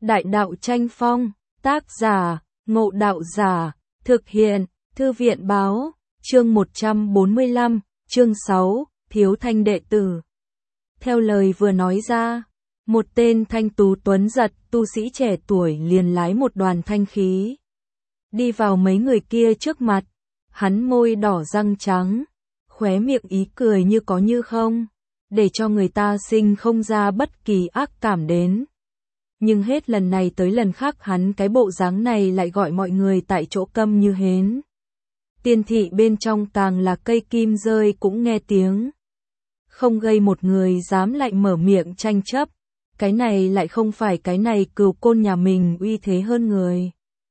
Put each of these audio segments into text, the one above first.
Đại đạo tranh phong, tác giả, Ngộ Đạo Giả, thực hiện, Thư viện báo, chương 145, chương 6, Thiếu Thanh đệ tử. Theo lời vừa nói ra, một tên thanh tú tuấn giật tu sĩ trẻ tuổi liền lái một đoàn thanh khí. Đi vào mấy người kia trước mặt, hắn môi đỏ răng trắng, khóe miệng ý cười như có như không, để cho người ta sinh không ra bất kỳ ác cảm đến. Nhưng hết lần này tới lần khác hắn cái bộ dáng này lại gọi mọi người tại chỗ câm như hến. Tiên thị bên trong càng là cây kim rơi cũng nghe tiếng. Không gây một người dám lại mở miệng tranh chấp. Cái này lại không phải cái này Cừu Côn nhà mình uy thế hơn người,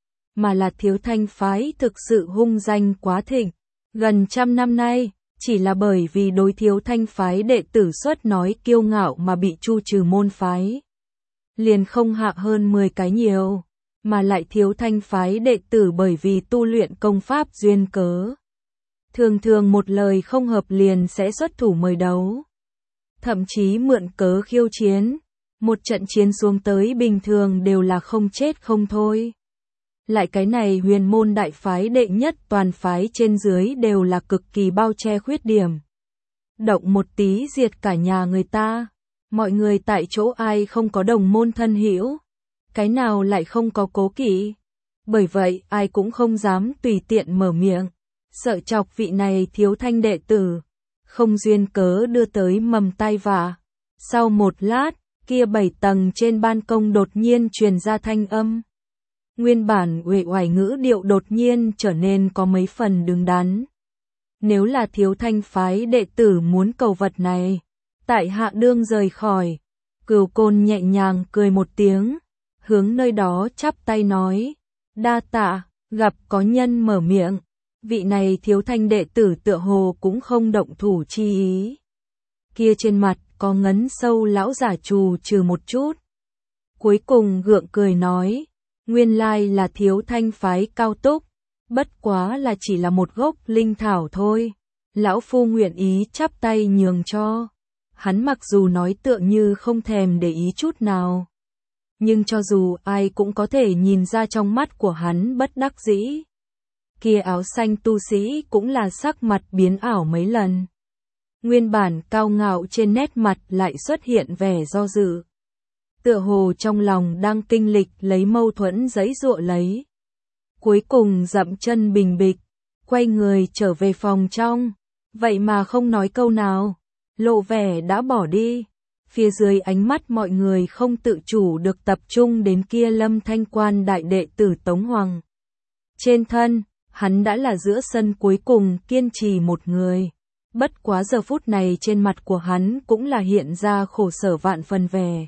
mà là Thiếu Thanh phái thực sự hung danh quá thịnh. Gần 100 năm nay, chỉ là bởi vì đối Thiếu Thanh phái đệ tử xuất nói kiêu ngạo mà bị tru trừ môn phái. Liền không hạ hơn 10 cái nhiều, mà lại Thiếu Thanh phái đệ tử bởi vì tu luyện công pháp duyên cớ. Thường thường một lời không hợp liền sẽ xuất thủ mời đấu. Thậm chí mượn cớ khiêu chiến. Một trận chiến xuống tới bình thường đều là không chết không thôi. Lại cái này huyền môn đại phái đệ nhất toàn phái trên dưới đều là cực kỳ bao che khuyết điểm. Động một tí diệt cả nhà người ta. Mọi người tại chỗ ai không có đồng môn thân hữu, cái nào lại không có cố kỵ. Bởi vậy ai cũng không dám tùy tiện mở miệng, sợ chọc vị này Thiếu Thanh đệ tử, không duyên cớ đưa tới mầm tai vạ. Sau một lát, kia 7 tầng trên ban công đột nhiên truyền ra thanh âm. Nguyên bản uể oải ngữ điệu đột nhiên trở nên có mấy phần đứng đắn. Nếu là Thiếu Thanh phái đệ tử muốn cầu vật này, tại hạ đương rời khỏi. Cừu Côn nhẹ nhàng cười một tiếng, hướng nơi đó chắp tay nói, đa tạ. Gặp có nhân mở miệng, vị này Thiếu Thanh đệ tử tựa hồ cũng không động thủ chi ý. Kia trên mặt có ngấn sâu lão giả trù trừ một chút. Cuối cùng gượng cười nói, nguyên lai là Thiếu Thanh phái cao túc, bất quá là chỉ là một gốc linh thảo thôi. Lão phu nguyện ý chắp tay nhường cho. Hắn mặc dù nói tựa như không thèm để ý chút nào, nhưng cho dù ai cũng có thể nhìn ra trong mắt của hắn bất đắc dĩ. Kia áo xanh tu sĩ cũng là sắc mặt biến ảo mấy lần. Nguyên bản cao ngạo trên nét mặt lại xuất hiện vẻ do dự. Tựa hồ trong lòng đang kinh lịch lấy mâu thuẫn giãy giụa lấy. Cuối cùng dậm chân bình bịch, quay người trở về phòng trong, vậy mà không nói câu nào, lộ vẻ đã bỏ đi. Phía dưới ánh mắt mọi người không tự chủ được tập trung đến kia Lâm Thanh quan đại đệ tử Tống Hoàng. Trên thân, hắn đã là giữa sân cuối cùng kiên trì một người. Bất quá giờ phút này trên mặt của hắn cũng là hiện ra khổ sở vạn phần vẻ.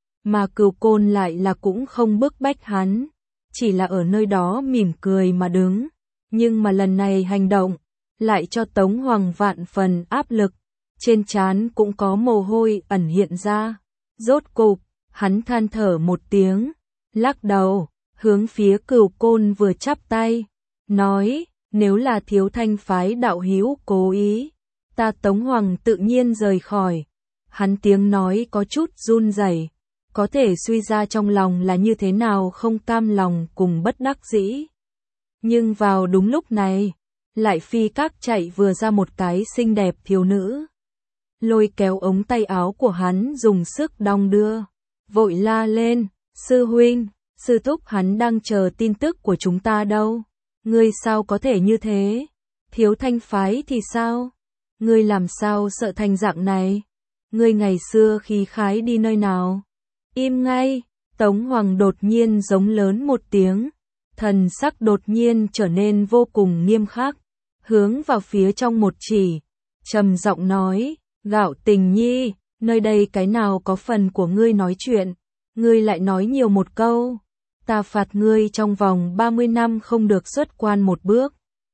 Mà Cừu Côn lại là cũng không bức bách hắn, chỉ là ở nơi đó mỉm cười mà đứng. Nhưng mà lần này hành động, lại cho Tống Hoàng vạn phần áp lực. Trên trán cũng có mồ hôi ẩn hiện ra. Rốt cục, hắn than thở một tiếng, lắc đầu, hướng phía Cừu Côn vừa chắp tay, nói, nếu là Thiếu Thanh phái đạo hữu cố ý, ta Tống Hoàng tự nhiên rời khỏi. Hắn tiếng nói có chút run rẩy, có thể suy ra trong lòng là như thế nào không cam lòng cùng bất đắc dĩ. Nhưng vào đúng lúc này, lại phi các chạy vừa ra một cái xinh đẹp thiếu nữ. Lôi kéo ống tay áo của hắn dùng sức đong đưa, vội la lên, sư huynh, sư thúc hắn đang chờ tin tức của chúng ta đâu. Ngươi sao có thể như thế? Thiếu Thanh phái thì sao? Ngươi làm sao sợ thành dạng này? Ngươi ngày xưa khí khái đi nơi nào? Im ngay! Tống Hoàng đột nhiên giống lớn một tiếng, thần sắc đột nhiên trở nên vô cùng nghiêm khắc, hướng vào phía trong một chỉ, trầm giọng nói, Gạo Tình Nhi, nơi đây cái nào có phần của ngươi nói chuyện, ngươi lại nói nhiều một câu, ta phạt ngươi trong vòng 30 năm không được xuất quan một bước,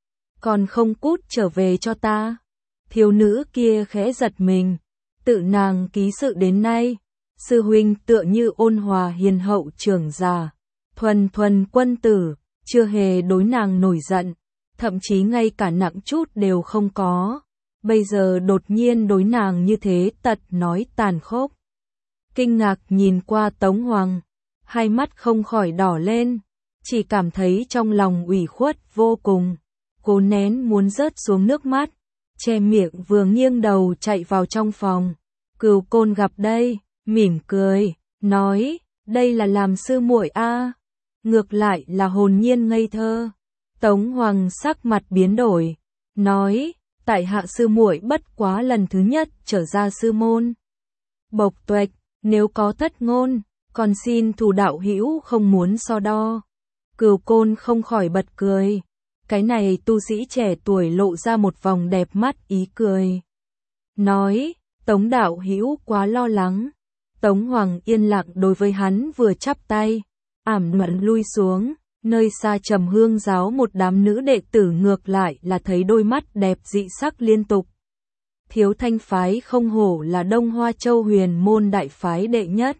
còn không cút trở về cho ta. Thiếu nữ kia khẽ giật mình, tự nàng ký sự đến nay, sư huynh tựa như ôn hòa hiền hậu trưởng già, thuần thuần quân tử, chưa hề đối nàng nổi giận, thậm chí ngay cả nặng chút đều không có. Bây giờ đột nhiên đối nàng như thế tật nói tàn khốc. Kinh ngạc nhìn qua Tống Hoàng, hai mắt không khỏi đỏ lên, chỉ cảm thấy trong lòng ủy khuất vô cùng, cố nén muốn rớt xuống nước mắt, che miệng vừa nghiêng đầu chạy vào trong phòng. Cửu Côn gặp đây, mỉm cười, nói, đây là làm sư muội a, ngược lại là hồn nhiên ngây thơ. Tống Hoàng sắc mặt biến đổi, nói, tại hạ sư muội bất quá lần thứ nhất trở ra sư môn. Bộc tuệch, nếu có thất ngôn, còn xin thủ đạo hữu không muốn so đo. Cửu Côn không khỏi bật cười, cái này tu sĩ trẻ tuổi lộ ra một vòng đẹp mắt ý cười. Nói, Tống đạo hữu quá lo lắng. Tống Hoàng yên lặng đối với hắn vừa chắp tay, ảm đạm lui xuống, nơi xa Trầm Hương giáo một đám nữ đệ tử ngược lại là thấy đôi mắt đẹp dị sắc liên tục. Thiếu Thanh phái không hổ là Đông Hoa Châu huyền môn đại phái đệ nhất.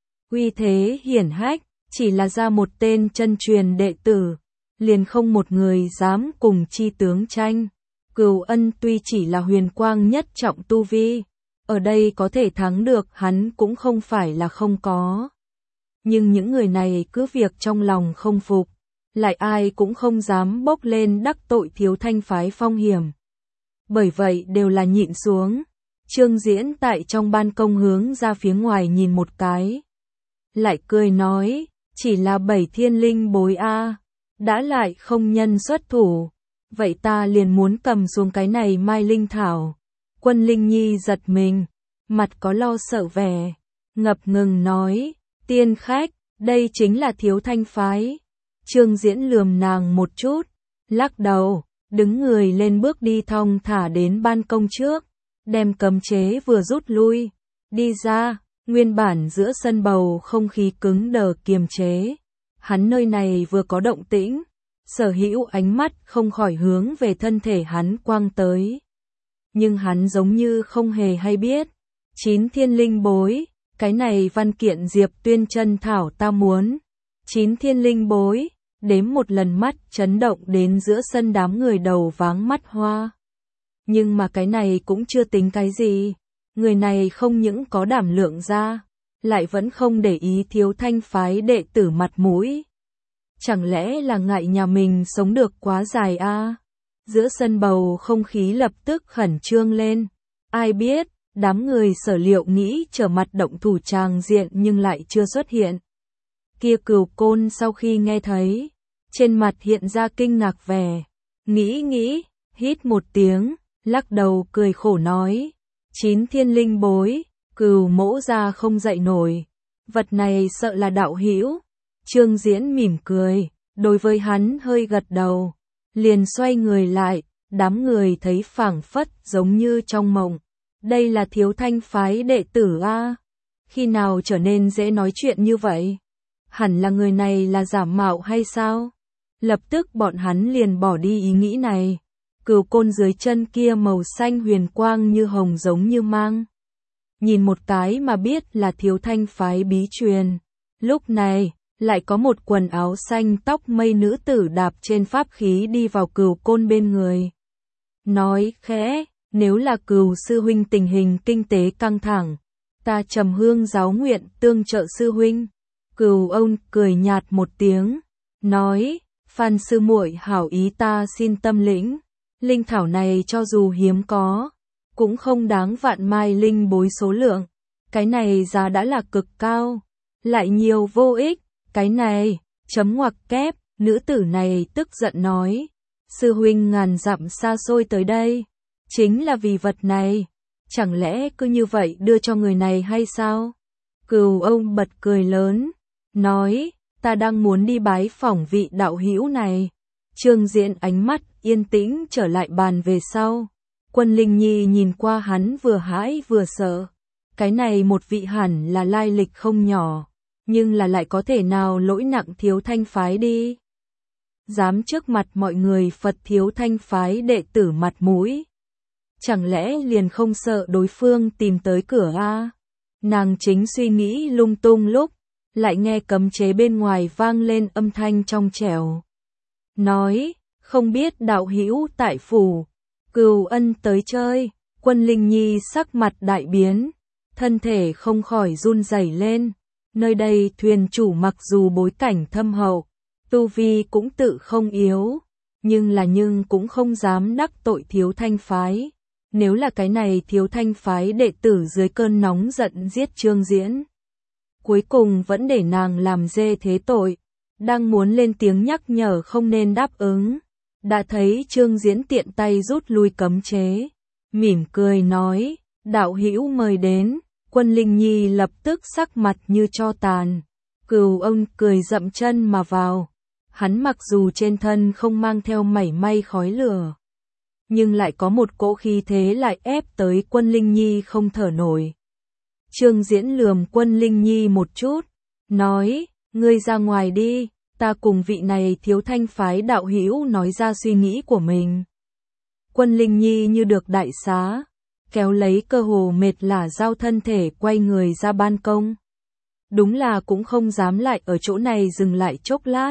Uy thế hiển hách, chỉ là ra một tên chân truyền đệ tử, liền không một người dám cùng chi tướng tranh. Cửu Ân tuy chỉ là huyền quang nhất trọng tu vi, ở đây có thể thắng được hắn cũng không phải là không có. Nhưng những người này cứ việc trong lòng không phục, lại ai cũng không dám bốc lên đắc tội Thiếu Thanh phái phong hiểm. Bởi vậy đều là nhịn xuống. Trương Diễn tại trong ban công hướng ra phía ngoài nhìn một cái, lại cười nói, chỉ là 7 thiên linh bối a, đã lại không nhân xuất thủ, vậy ta liền muốn cầm xuống cái này Mai Linh Thảo. Quân Linh Nhi giật mình, mặt có lo sợ vẻ, ngập ngừng nói, tiên khách, đây chính là Thiếu Thanh phái. Trương Diễn lườm nàng một chút, lắc đầu, đứng người lên bước đi thong thả đến ban công trước, đem cấm chế vừa rút lui, đi ra, nguyên bản giữa sân bầu không khí cứng đờ kiềm chế. Hắn nơi này vừa có động tĩnh, sở hữu ánh mắt không khỏi hướng về thân thể hắn quang tới. Nhưng hắn giống như không hề hay biết, 9 thiên linh bối, cái này văn kiện Diệp Tuyên chân thảo ta muốn. 9 thiên linh bối, đếm một lần mắt chấn động đến giữa sân đám người đầu váng mắt hoa. Nhưng mà cái này cũng chưa tính cái gì, người này không những có đảm lượng ra, lại vẫn không để ý Thiếu Thanh phái đệ tử mặt mũi. Chẳng lẽ là ngại nhà mình sống được quá dài a? Giữa sân bầu không khí lập tức khẩn trương lên. Ai biết, đám người Sở Liệu nghĩ trở mặt động thủ tràng diện nhưng lại chưa xuất hiện. Kia Cửu Côn sau khi nghe thấy, trên mặt hiện ra kinh ngạc vẻ, nghĩ, hít một tiếng, lắc đầu cười khổ nói, 9 thiên linh bối, Cửu mỗ ra không dậy nổi, vật này sợ là đạo hữu. Trương Diễn mỉm cười, đối với hắn hơi gật đầu, liền xoay người lại, đám người thấy phảng phất giống như trong mộng. Đây là Thiếu Thanh phái đệ tử a, khi nào trở nên dễ nói chuyện như vậy? Hẳn là người này là giả mạo hay sao? Lập tức bọn hắn liền bỏ đi ý nghĩ này. Cửu Côn dưới chân kia màu xanh huyền quang như hồng giống như mang. Nhìn một cái mà biết là Thiếu Thanh phái bí truyền. Lúc này, lại có một quần áo xanh tóc mây nữ tử đạp trên pháp khí đi vào Cửu Côn bên người. Nói khẽ, nếu là Cửu sư huynh tình hình kinh tế căng thẳng, ta Trầm Hương giáo nguyện tương trợ sư huynh. Cửu ông cười nhạt một tiếng, nói, Phan sư muội hảo ý ta xin tâm lĩnh. Linh thảo này cho dù hiếm có, cũng không đáng vạn mai linh bối số lượng. Cái này giá đã là cực cao, lại nhiều vô ích. Cái này, chấm ngoặc kép, nữ tử này tức giận nói, sư huynh ngàn dặm xa xôi tới đây, chính là vì vật này, chẳng lẽ cứ như vậy đưa cho người này hay sao? Cửu ông bật cười lớn, nói, ta đang muốn đi bái phỏng vị đạo hữu này. Trương Diễn ánh mắt yên tĩnh trở lại bàn về sau. Quân Linh Nhi nhìn qua hắn vừa hãi vừa sợ. Cái này một vị hẳn là lai lịch không nhỏ, nhưng là lại có thể nào lỗi nặng Thiếu Thanh phái đi. Dám trước mặt mọi người Phật Thiếu Thanh phái đệ tử mặt mũi. Chẳng lẽ liền không sợ đối phương tìm tới cửa a? Nàng chính suy nghĩ lung tung lúc, lại nghe cấm chế bên ngoài vang lên âm thanh trong trẻo. Nói, không biết đạo hữu tại phủ, Cửu Ân tới chơi. Quân Linh Nhi sắc mặt đại biến, thân thể không khỏi run rẩy lên, Nơi đây thuyền chủ mặc dù bối cảnh thâm hậu, tu vi cũng tự không yếu, nhưng cũng không dám đắc tội Thiếu Thanh phái. Nếu là cái này Thiếu Thanh phái đệ tử dưới cơn nóng giận giết Trương Diễn, cuối cùng vẫn để nàng làm dê thế tội, đang muốn lên tiếng nhắc nhở không nên đáp ứng, đã thấy Trương Diễn tiện tay rút lui cấm chế, mỉm cười nói, đạo hữu mời đến. Quân Linh Nhi lập tức sắc mặt như tro tàn, Cửu ông cười dậm chân mà vào, hắn mặc dù trên thân không mang theo mảy may khói lửa, nhưng lại có một cỗ khí thế lại ép tới Quân Linh Nhi không thở nổi. Trương Diễn lườm Quân Linh Nhi một chút, nói, ngươi ra ngoài đi, ta cùng vị này Thiếu Thanh phái đạo hữu nói ra suy nghĩ của mình. Quân Linh Nhi như được đại xá, kéo lấy cơ hồ mệt lả giao thân thể quay người ra ban công. Đúng là cũng không dám lại ở chỗ này dừng lại chốc lát.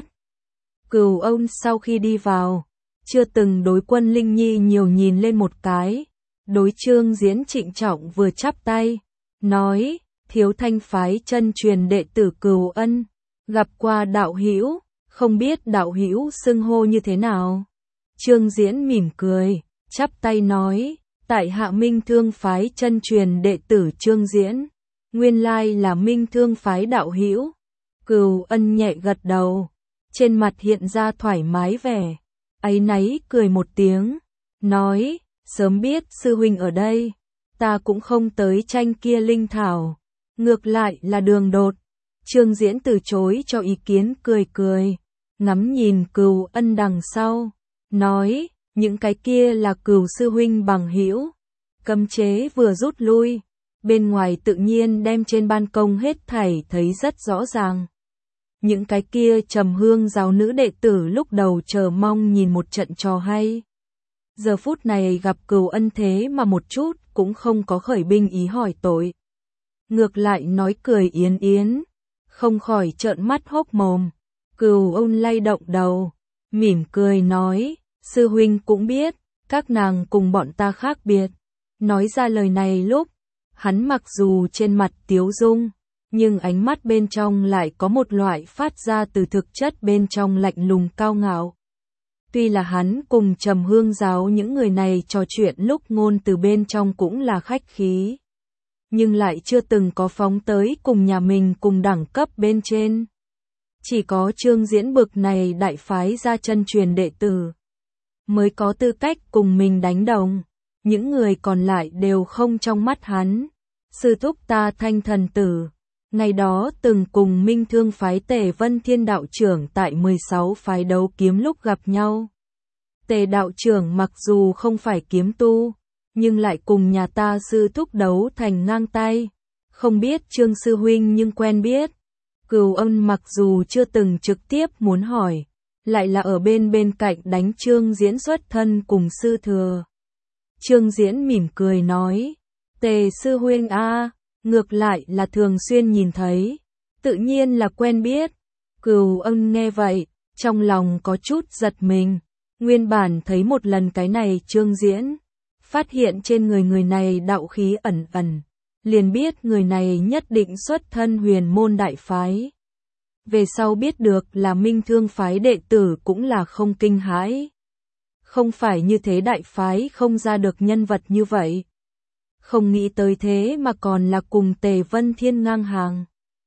Cửu ông sau khi đi vào, chưa từng đối Quân Linh Nhi nhiều nhìn lên một cái, đối Trương Diễn trịnh trọng vừa chắp tay, nói, Thiếu Thanh phái chân truyền đệ tử Cửu Ân, gặp qua đạo hữu, không biết đạo hữu xưng hô như thế nào. Trương Diễn mỉm cười, chắp tay nói, tại hạ Minh Thương phái chân truyền đệ tử Trương Diễn, nguyên lai là Minh Thương phái đạo hữu. Cửu Ân nhẹ gật đầu, trên mặt hiện ra thoải mái vẻ, áy náy cười một tiếng, nói, sớm biết sư huynh ở đây, ta cũng không tới tranh kia linh thảo, ngược lại là đường đột. Trương Diễn từ chối cho ý kiến cười cười, ngắm nhìn Cửu Ân đằng sau, nói, những cái kia là Cửu sư huynh bằng hữu. Cấm chế vừa rút lui, bên ngoài tự nhiên đem trên ban công hết thảy thấy rất rõ ràng. Những cái kia Trầm Hương giáo nữ đệ tử lúc đầu chờ mong nhìn một trận trò hay. Giờ phút này gặp Cửu Ân thế mà một chút cũng không có khởi binh ý hỏi tội. Ngược lại nói cười yến yến, không khỏi trợn mắt hốc mồm. Cửu Ân lay động đầu, mỉm cười nói, sư huynh cũng biết, các nàng cùng bọn ta khác biệt. Nói ra lời này lúc, hắn mặc dù trên mặt tiếu dung, nhưng ánh mắt bên trong lại có một loại phát ra từ thực chất bên trong lạnh lùng cao ngạo. Tuy là hắn cùng Trầm Hương giáo những người này trò chuyện lúc ngôn từ bên trong cũng là khách khí, nhưng lại chưa từng có phóng tới cùng nhà mình cùng đẳng cấp bên trên. Chỉ có Trương Diễn bực này đại phái ra chân truyền đệ tử, mới có tư cách cùng mình đánh đồng. Những người còn lại đều không trong mắt hắn. Sư thúc ta Thanh thần tử, ngày đó từng cùng Minh Thương phái Tề Vân Thiên đạo trưởng tại 16 phái đấu kiếm lúc gặp nhau. Tề đạo trưởng mặc dù không phải kiếm tu, nhưng lại cùng nhà ta sư thúc đấu thành ngang tay. Không biết Trương sư huynh nhưng quen biết. Cửu Ân mặc dù chưa từng trực tiếp muốn hỏi, lại là ở bên cạnh đánh Trương Diễn xuất thân cùng sư thừa. Trương Diễn mỉm cười nói, Tề sư huynh a, ngược lại là thường xuyên nhìn thấy, tự nhiên là quen biết. Cửu Ân nghe vậy, trong lòng có chút giật mình, nguyên bản thấy một lần cái này Trương Diễn, phát hiện trên người này đạo khí ẩn ẩn, liền biết người này nhất định xuất thân Huyền môn đại phái. Về sau biết được là Minh Thương phái đệ tử cũng là không kinh hãi. Không phải như thế đại phái không ra được nhân vật như vậy. Không nghĩ tới thế mà còn là cùng Tề Vân Thiên ngang hàng.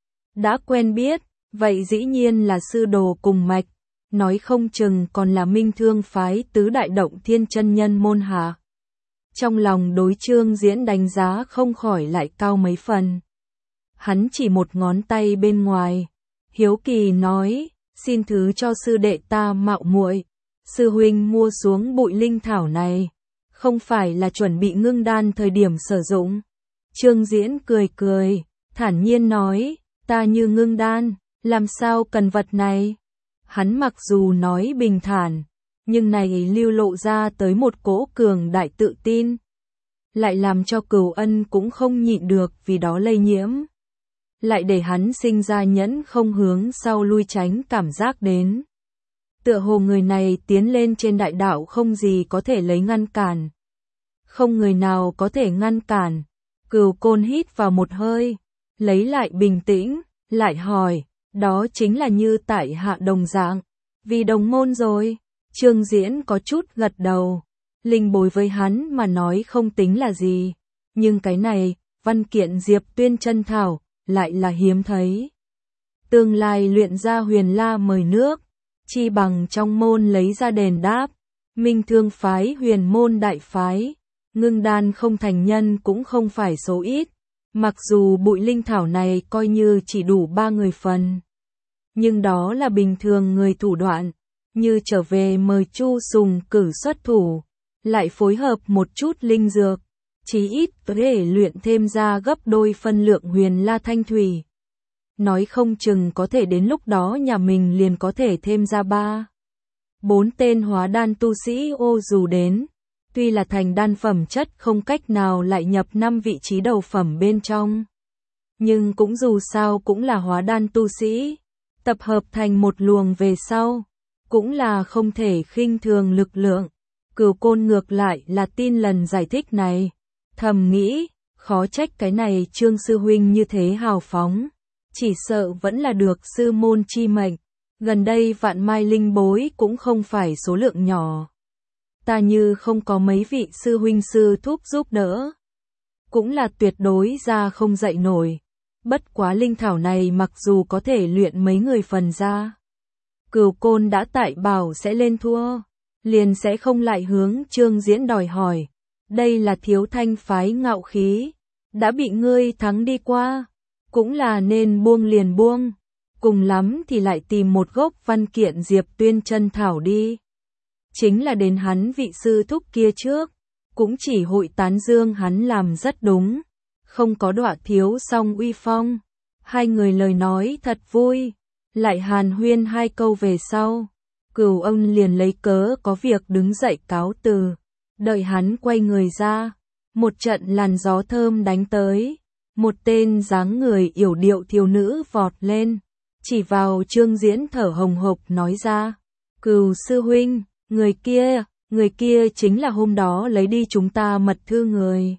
Đã quen biết, vậy dĩ nhiên là sư đồ cùng mạch, nói không chừng còn là Minh Thương phái tứ đại động thiên chân nhân môn hạ. Trong lòng đối Trương Diễn đánh giá không khỏi lại cao mấy phần. Hắn chỉ một ngón tay bên ngoài, hiếu kỳ nói, xin thứ cho sư đệ ta mạo muội. Sư huynh mua xuống bụi linh thảo này, không phải là chuẩn bị ngưng đan thời điểm sử dụng. Trương Diễn cười cười, thản nhiên nói, ta như ngưng đan, làm sao cần vật này? Hắn mặc dù nói bình thản, nhưng này lưu lộ ra tới một cỗ cường đại tự tin. Lại làm cho Cửu Ân cũng không nhịn được vì đó lây nhiễm. Lại để hắn sinh ra nhẫn không hướng sau lui tránh cảm giác đến. Tựa hồ người này tiến lên trên đại đạo không gì có thể lấy ngăn cản. Không người nào có thể ngăn cản. Cửu Côn hít vào một hơi, lấy lại bình tĩnh, lại hỏi, đó chính là như tại hạ đồng dạng, vì đồng môn rồi. Trương Diễn có chút gật đầu, linh bối với hắn mà nói không tính là gì, nhưng cái này, văn kiện Diệp Tuyên chân thảo, lại là hiếm thấy. Tương lai luyện ra huyền la mời nước, chi bằng trong môn lấy ra đền đáp, minh thương phái huyền môn đại phái, ngưng đan không thành nhân cũng không phải số ít, mặc dù bụi linh thảo này coi như chỉ đủ 3 người phần. Nhưng đó là bình thường người thủ đoạn, như trở về mời Chu Sùng cử xuất thủ, lại phối hợp một chút linh dược, chí ít có thể luyện thêm ra gấp đôi phân lượng huyền la thanh thủy. Nói không chừng có thể đến lúc đó nhà mình liền có thể thêm ra 4 tên hóa đan tu sĩ ô dù đến, tuy là thành đan phẩm chất không cách nào lại nhập 5 vị trí đầu phẩm bên trong. Nhưng cũng dù sao cũng là hóa đan tu sĩ, tập hợp thành một luồng về sau, cũng là không thể khinh thường lực lượng. Cửu Côn ngược lại là tin lần giải thích này, thầm nghĩ, khó trách cái này Trương sư huynh như thế hào phóng, chỉ sợ vẫn là được sư môn chi mệnh, gần đây vạn mai linh bối cũng không phải số lượng nhỏ. Ta như không có mấy vị sư huynh sư thúc giúp đỡ, cũng là tuyệt đối ra không dậy nổi. Bất quá linh thảo này mặc dù có thể luyện mấy người phần ra, Cửu Côn đã tại bảo sẽ lên thua, liền sẽ không lại hướng Trương Diễn đòi hỏi. Đây là Thiếu Thanh phái ngạo khí, đã bị ngươi thắng đi qua, cũng là nên buông liền buông, cùng lắm thì lại tìm một gốc văn kiện Diệp Tuyên chân thảo đi. Chính là đến hắn vị sư thúc kia trước, cũng chỉ hội tán dương hắn làm rất đúng, không có đọa thiếu song uy phong. Hai người lời nói thật vui, lại hàn huyên 2 câu về sau, Cửu ông liền lấy cớ có việc đứng dậy cáo từ, đợi hắn quay người ra, một trận làn gió thơm đánh tới, một tên dáng người yểu điệu thiếu nữ vọt lên, chỉ vào Trương Diễn thở hồng hộc nói ra, Cửu sư huynh, người kia chính là hôm đó lấy đi chúng ta mật thư người.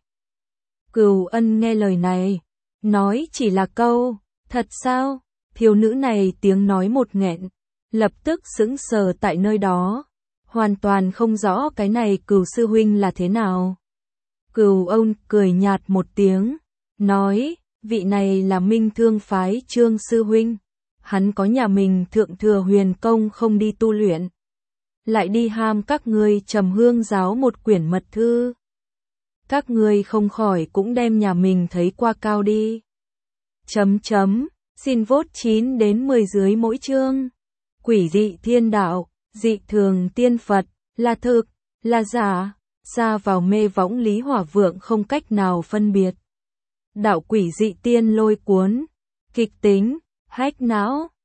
Cửu Ân nghe lời này, nói chỉ là câu, thật sao? Thiếu nữ này tiếng nói một nghẹn, lập tức sững sờ tại nơi đó, hoàn toàn không rõ cái này Cửu sư huynh là thế nào. Cửu ông cười nhạt một tiếng, nói, vị này là Minh Thương phái Trương sư huynh, hắn có nhà mình thượng thừa huyền công không đi tu luyện, lại đi ham các ngươi Trầm Hương giáo một quyển mật thư. Các ngươi không khỏi cũng đem nhà mình thấy qua cao đi. Xin vote 9 đến 10 dưới mỗi chương. Quỷ dị thiên đạo, dị thường tiên Phật, là thực, là giả, xa vào mê võng Lý Hỏa Vượng không cách nào phân biệt. Đạo quỷ dị tiên lôi cuốn, kịch tính, hách não.